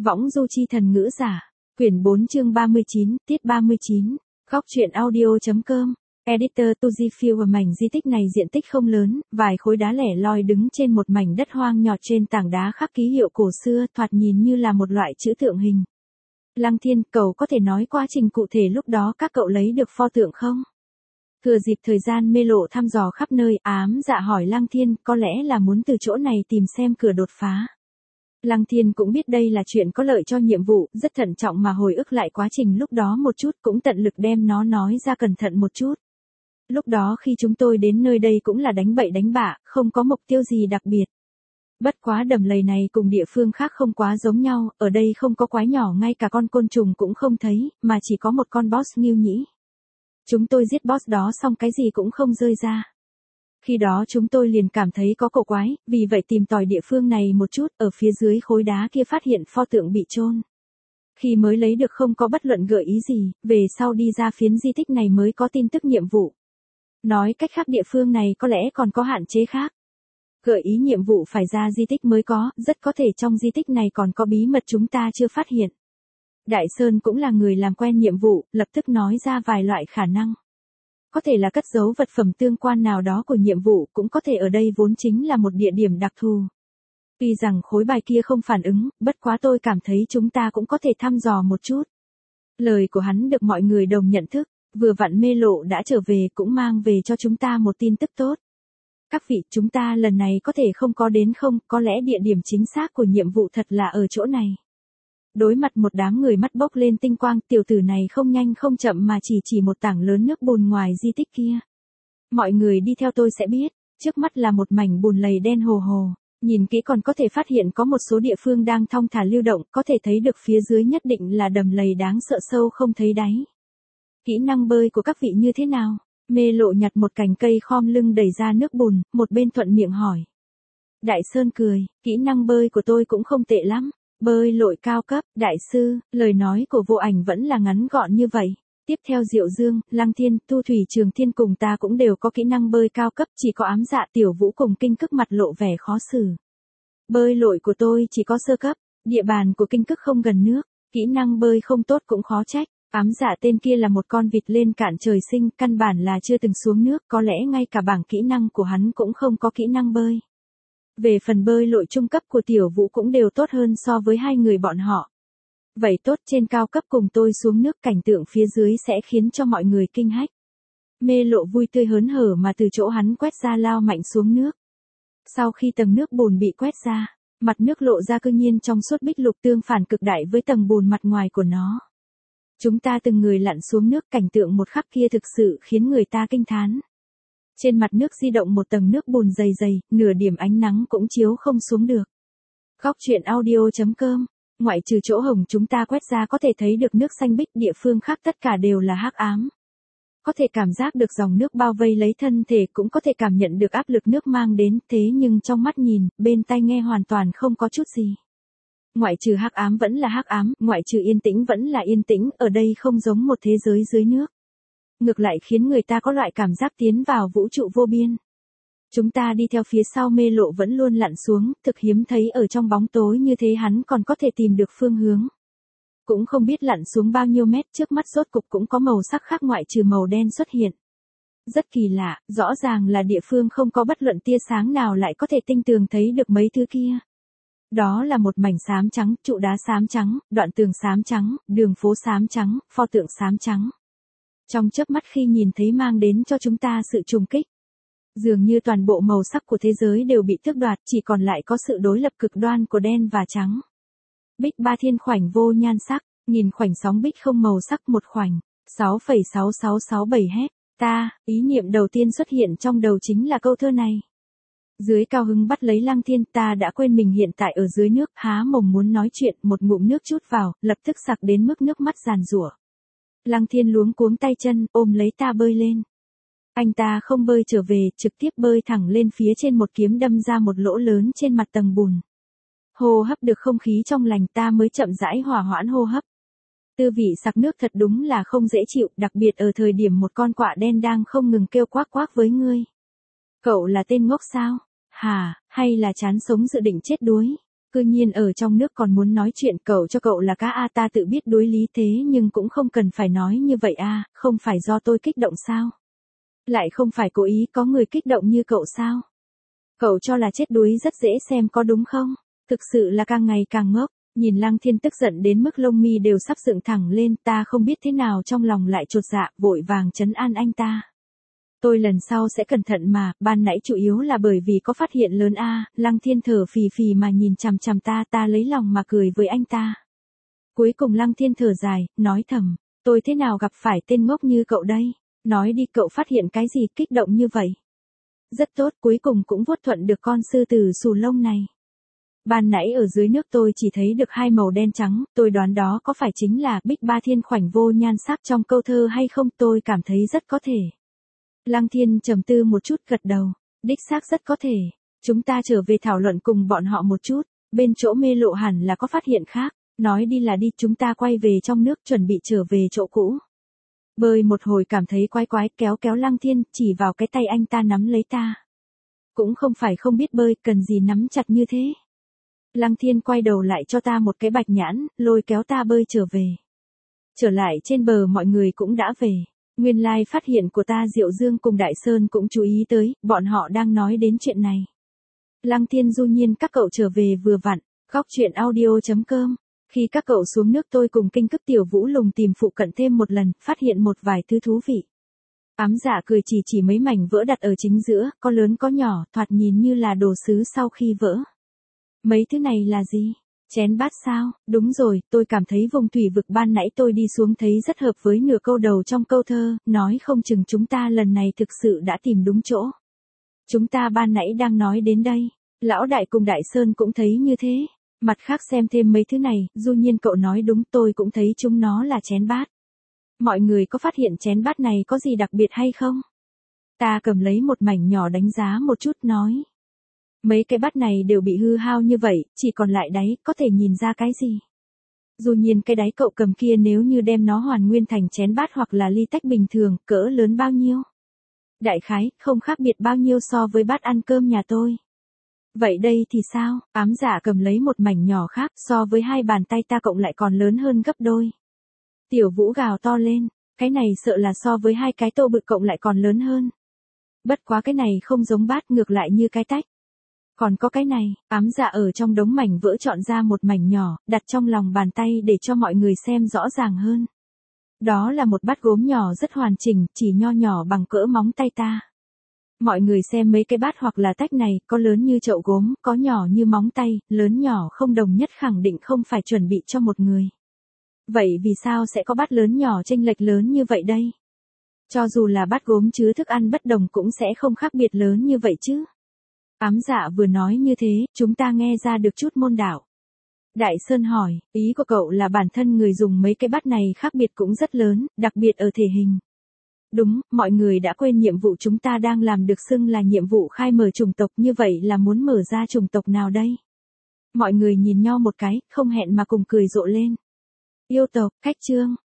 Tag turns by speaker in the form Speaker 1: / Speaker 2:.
Speaker 1: Võng du chi thần ngữ giả. Quyển 4 chương 39, tiết 39. Góc truyện audio.com. Editor Tuzifil. Mảnh di tích này diện tích không lớn, vài khối đá lẻ loi đứng trên một mảnh đất hoang nhọt, trên tảng đá khắc ký hiệu cổ xưa, thoạt nhìn như là một loại chữ tượng hình. Lăng Thiên, cậu có thể nói quá trình cụ thể lúc đó các cậu lấy được pho tượng không? Thừa dịp thời gian Mê Lộ thăm dò khắp nơi, ám dạ hỏi Lăng Thiên, có lẽ là muốn từ chỗ này tìm xem cửa đột phá. Lăng Thiên cũng biết đây là chuyện có lợi cho nhiệm vụ, rất thận trọng mà hồi ức lại quá trình lúc đó một chút, cũng tận lực đem nó nói ra cẩn thận một chút. Lúc đó khi chúng tôi đến nơi đây cũng là đánh bậy đánh bạ, không có mục tiêu gì đặc biệt. Bất quá đầm lầy này cùng địa phương khác không quá giống nhau, ở đây không có quái nhỏ, ngay cả con côn trùng cũng không thấy, mà chỉ có một con boss nghiêu nhĩ. Chúng tôi giết boss đó xong cái gì cũng không rơi ra. Khi đó chúng tôi liền cảm thấy có cổ quái, vì vậy tìm tòi địa phương này một chút, ở phía dưới khối đá kia phát hiện pho tượng bị chôn. Khi mới lấy được không có bất luận gợi ý gì, về sau đi ra phiến di tích này mới có tin tức nhiệm vụ. Nói cách khác địa phương này có lẽ còn có hạn chế khác. Gợi ý nhiệm vụ phải ra di tích mới có, rất có thể trong di tích này còn có bí mật chúng ta chưa phát hiện. Đại Sơn cũng là người làm quen nhiệm vụ, lập tức nói ra vài loại khả năng. Có thể là cất giấu vật phẩm tương quan nào đó của nhiệm vụ, cũng có thể ở đây vốn chính là một địa điểm đặc thù. Tuy rằng khối bài kia không phản ứng, bất quá tôi cảm thấy chúng ta cũng có thể thăm dò một chút. Lời của hắn được mọi người đồng nhận thức, vừa vặn Mê Lộ đã trở về cũng mang về cho chúng ta một tin tức tốt. Các vị, chúng ta lần này có thể không có đến không, có lẽ địa điểm chính xác của nhiệm vụ thật là ở chỗ này. Đối mặt một đám người mắt bốc lên tinh quang, tiểu tử này không nhanh không chậm mà chỉ một tảng lớn nước bùn ngoài di tích kia. Mọi người đi theo tôi sẽ biết, trước mắt là một mảnh bùn lầy đen hồ hồ, nhìn kỹ còn có thể phát hiện có một số địa phương đang thong thả lưu động, có thể thấy được phía dưới nhất định là đầm lầy đáng sợ sâu không thấy đáy. Kỹ năng bơi của các vị như thế nào? Mê Lộ nhặt một cành cây khom lưng đẩy ra nước bùn, một bên thuận miệng hỏi. Đại Sơn cười, kỹ năng bơi của tôi cũng không tệ lắm. Bơi lội cao cấp, đại sư, lời nói của Vô Ảnh vẫn là ngắn gọn như vậy. Tiếp theo Diệu Dương, Lăng Thiên, Thu Thủy Trường Thiên cùng ta cũng đều có kỹ năng bơi cao cấp, chỉ có ám dạ Tiểu Vũ cùng Kinh Cức mặt lộ vẻ khó xử. Bơi lội của tôi chỉ có sơ cấp, địa bàn của Kinh Cức không gần nước, kỹ năng bơi không tốt cũng khó trách. Ám dạ tên kia là một con vịt lên cạn trời sinh, căn bản là chưa từng xuống nước, có lẽ ngay cả bảng kỹ năng của hắn cũng không có kỹ năng bơi. Về phần bơi lội trung cấp của Tiểu Vũ cũng đều tốt hơn so với hai người bọn họ. Vậy tốt, trên cao cấp cùng tôi xuống nước, cảnh tượng phía dưới sẽ khiến cho mọi người kinh hách. Mê Lộ vui tươi hớn hở mà từ chỗ hắn quét ra lao mạnh xuống nước. Sau khi tầng nước bùn bị quét ra, mặt nước lộ ra cư nhiên trong suốt bích lục tương phản cực đại với tầng bùn mặt ngoài của nó. Chúng ta từng người lặn xuống nước, cảnh tượng một khắc kia thực sự khiến người ta kinh thán. Trên mặt nước di động một tầng nước bùn dày dày, nửa điểm ánh nắng cũng chiếu không xuống được. Góc truyện audio.com. Ngoại trừ chỗ hồng chúng ta quét ra có thể thấy được nước xanh bích, địa phương khác tất cả đều là hắc ám. Có thể cảm giác được dòng nước bao vây lấy thân thể, cũng có thể cảm nhận được áp lực nước mang đến, thế nhưng trong mắt nhìn, bên tai nghe hoàn toàn không có chút gì. Ngoại trừ hắc ám vẫn là hắc ám, ngoại trừ yên tĩnh vẫn là yên tĩnh, ở đây không giống một thế giới dưới nước. Ngược lại khiến người ta có loại cảm giác tiến vào vũ trụ vô biên. Chúng ta đi theo phía sau Mê Lộ vẫn luôn lặn xuống, thực hiếm thấy ở trong bóng tối như thế hắn còn có thể tìm được phương hướng. Cũng không biết lặn xuống bao nhiêu mét, trước mắt rốt cục cũng có màu sắc khác ngoại trừ màu đen xuất hiện. Rất kỳ lạ, rõ ràng là địa phương không có bất luận tia sáng nào lại có thể tinh tường thấy được mấy thứ kia. Đó là một mảnh xám trắng, trụ đá xám trắng, đoạn tường xám trắng, đường phố xám trắng, pho tượng xám trắng. Trong chớp mắt khi nhìn thấy mang đến cho chúng ta sự trùng kích. Dường như toàn bộ màu sắc của thế giới đều bị tước đoạt, chỉ còn lại có sự đối lập cực đoan của đen và trắng. Bích ba thiên khoảnh vô nhan sắc, nhìn khoảnh sóng bích không màu sắc một khoảnh, 6,6667 hét. Ý niệm đầu tiên xuất hiện trong đầu chính là câu thơ này. Dưới cao hứng bắt lấy Lăng Thiên, ta đã quên mình hiện tại ở dưới nước, há mồm muốn nói chuyện, một ngụm nước chút vào, lập tức sặc đến mức nước mắt giàn giụa. Lăng Thiên luống cuống tay chân, ôm lấy ta bơi lên. Anh ta không bơi trở về, trực tiếp bơi thẳng lên phía trên, một kiếm đâm ra một lỗ lớn trên mặt tầng bùn. Hô hấp được không khí trong lành, ta mới chậm rãi hòa hoãn hô hấp. Tư vị sặc nước thật đúng là không dễ chịu, đặc biệt ở thời điểm một con quạ đen đang không ngừng kêu quác quác với ngươi. Cậu là tên ngốc sao? Hay là chán sống dự định chết đuối? Cư nhiên ở trong nước còn muốn nói chuyện, cậu cho cậu là cá a, ta tự biết đối lý thế nhưng cũng không cần phải nói như vậy a, không phải do tôi kích động sao? Lại không phải cố ý, có người kích động như cậu sao? Cậu cho là chết đuối rất dễ xem có đúng không? Thực sự là càng ngày càng ngốc. Nhìn Lăng Thiên tức giận đến mức lông mi đều sắp dựng thẳng lên, ta không biết thế nào trong lòng lại chột dạ, vội vàng trấn an anh ta. Tôi lần sau sẽ cẩn thận mà, ban nãy chủ yếu là bởi vì có phát hiện lớn a. Lăng Thiên thở phì phì mà nhìn chằm chằm ta lấy lòng mà cười với anh ta. Cuối cùng Lăng Thiên thở dài, nói thầm, tôi thế nào gặp phải tên ngốc như cậu đây? Nói đi, cậu phát hiện cái gì kích động như vậy? Rất tốt, cuối cùng cũng vuốt thuận được con sư tử xù lông này. Ban nãy ở dưới nước tôi chỉ thấy được hai màu đen trắng, tôi đoán đó có phải chính là Bích Ba Thiên Khoảnh vô nhan sắc trong câu thơ hay không, tôi cảm thấy rất có thể. Lăng Thiên trầm tư một chút gật đầu, đích xác rất có thể. Chúng ta trở về thảo luận cùng bọn họ một chút, bên chỗ Mê Lộ hẳn là có phát hiện khác, nói đi là đi, chúng ta quay về trong nước chuẩn bị trở về chỗ cũ. Bơi một hồi cảm thấy quái quái, kéo kéo Lăng Thiên, chỉ vào cái tay anh ta nắm lấy ta. Cũng không phải không biết bơi, cần gì nắm chặt như thế. Lăng Thiên quay đầu lại cho ta một cái bạch nhãn, lôi kéo ta bơi trở về. Trở lại trên bờ mọi người cũng đã về. Nguyên lai phát hiện của ta Diệu Dương cùng Đại Sơn cũng chú ý tới, bọn họ đang nói đến chuyện này. Lăng Thiên du nhiên các cậu trở về vừa vặn, góc chuyện audio.com. Khi các cậu xuống nước tôi cùng Kinh Cấp Tiểu Vũ lùng tìm phụ cận thêm một lần, phát hiện một vài thứ thú vị. Ám Dạ cười chỉ mấy mảnh vỡ đặt ở chính giữa, có lớn có nhỏ, thoạt nhìn như là đồ sứ sau khi vỡ. Mấy thứ này là gì? Chén bát sao? Đúng rồi, tôi cảm thấy vùng thủy vực ban nãy tôi đi xuống thấy rất hợp với nửa câu đầu trong câu thơ, nói không chừng chúng ta lần này thực sự đã tìm đúng chỗ. Chúng ta ban nãy đang nói đến đây, Lão Đại cùng Đại Sơn cũng thấy như thế. Mặt khác xem thêm mấy thứ này, du nhiên cậu nói đúng, tôi cũng thấy chúng nó là chén bát. Mọi người có phát hiện chén bát này có gì đặc biệt hay không? Ta cầm lấy một mảnh nhỏ đánh giá một chút nói. Mấy cái bát này đều bị hư hao như vậy, chỉ còn lại đáy, có thể nhìn ra cái gì? Dù nhiên cái đáy cậu cầm kia nếu như đem nó hoàn nguyên thành chén bát hoặc là ly tách bình thường, cỡ lớn bao nhiêu? Đại khái, không khác biệt bao nhiêu so với bát ăn cơm nhà tôi. Vậy đây thì sao? Ám Dạ cầm lấy một mảnh nhỏ khác, so với hai bàn tay ta cộng lại còn lớn hơn gấp đôi. Tiểu Vũ gào to lên, cái này sợ là so với hai cái tô bự cộng lại còn lớn hơn. Bất quá cái này không giống bát, ngược lại như cái tách. Còn có cái này, Ám Dạ ở trong đống mảnh vỡ chọn ra một mảnh nhỏ, đặt trong lòng bàn tay để cho mọi người xem rõ ràng hơn. Đó là một bát gốm nhỏ rất hoàn chỉnh, chỉ nho nhỏ bằng cỡ móng tay ta. Mọi người xem mấy cái bát hoặc là tách này, có lớn như chậu gốm, có nhỏ như móng tay, lớn nhỏ không đồng nhất, khẳng định không phải chuẩn bị cho một người. Vậy vì sao sẽ có bát lớn nhỏ chênh lệch lớn như vậy đây? Cho dù là bát gốm chứa thức ăn bất đồng cũng sẽ không khác biệt lớn như vậy chứ. Ám Dạ vừa nói như thế, chúng ta nghe ra được chút môn đạo. Đại Sơn hỏi, ý của cậu là bản thân người dùng mấy cái bát này khác biệt cũng rất lớn, đặc biệt ở thể hình. Đúng, mọi người đã quên nhiệm vụ chúng ta đang làm được xưng là nhiệm vụ khai mở chủng tộc, như vậy là muốn mở ra chủng tộc nào đây? Mọi người nhìn nhau một cái, không hẹn mà cùng cười rộ lên. Yêu tộc, Khách Chương,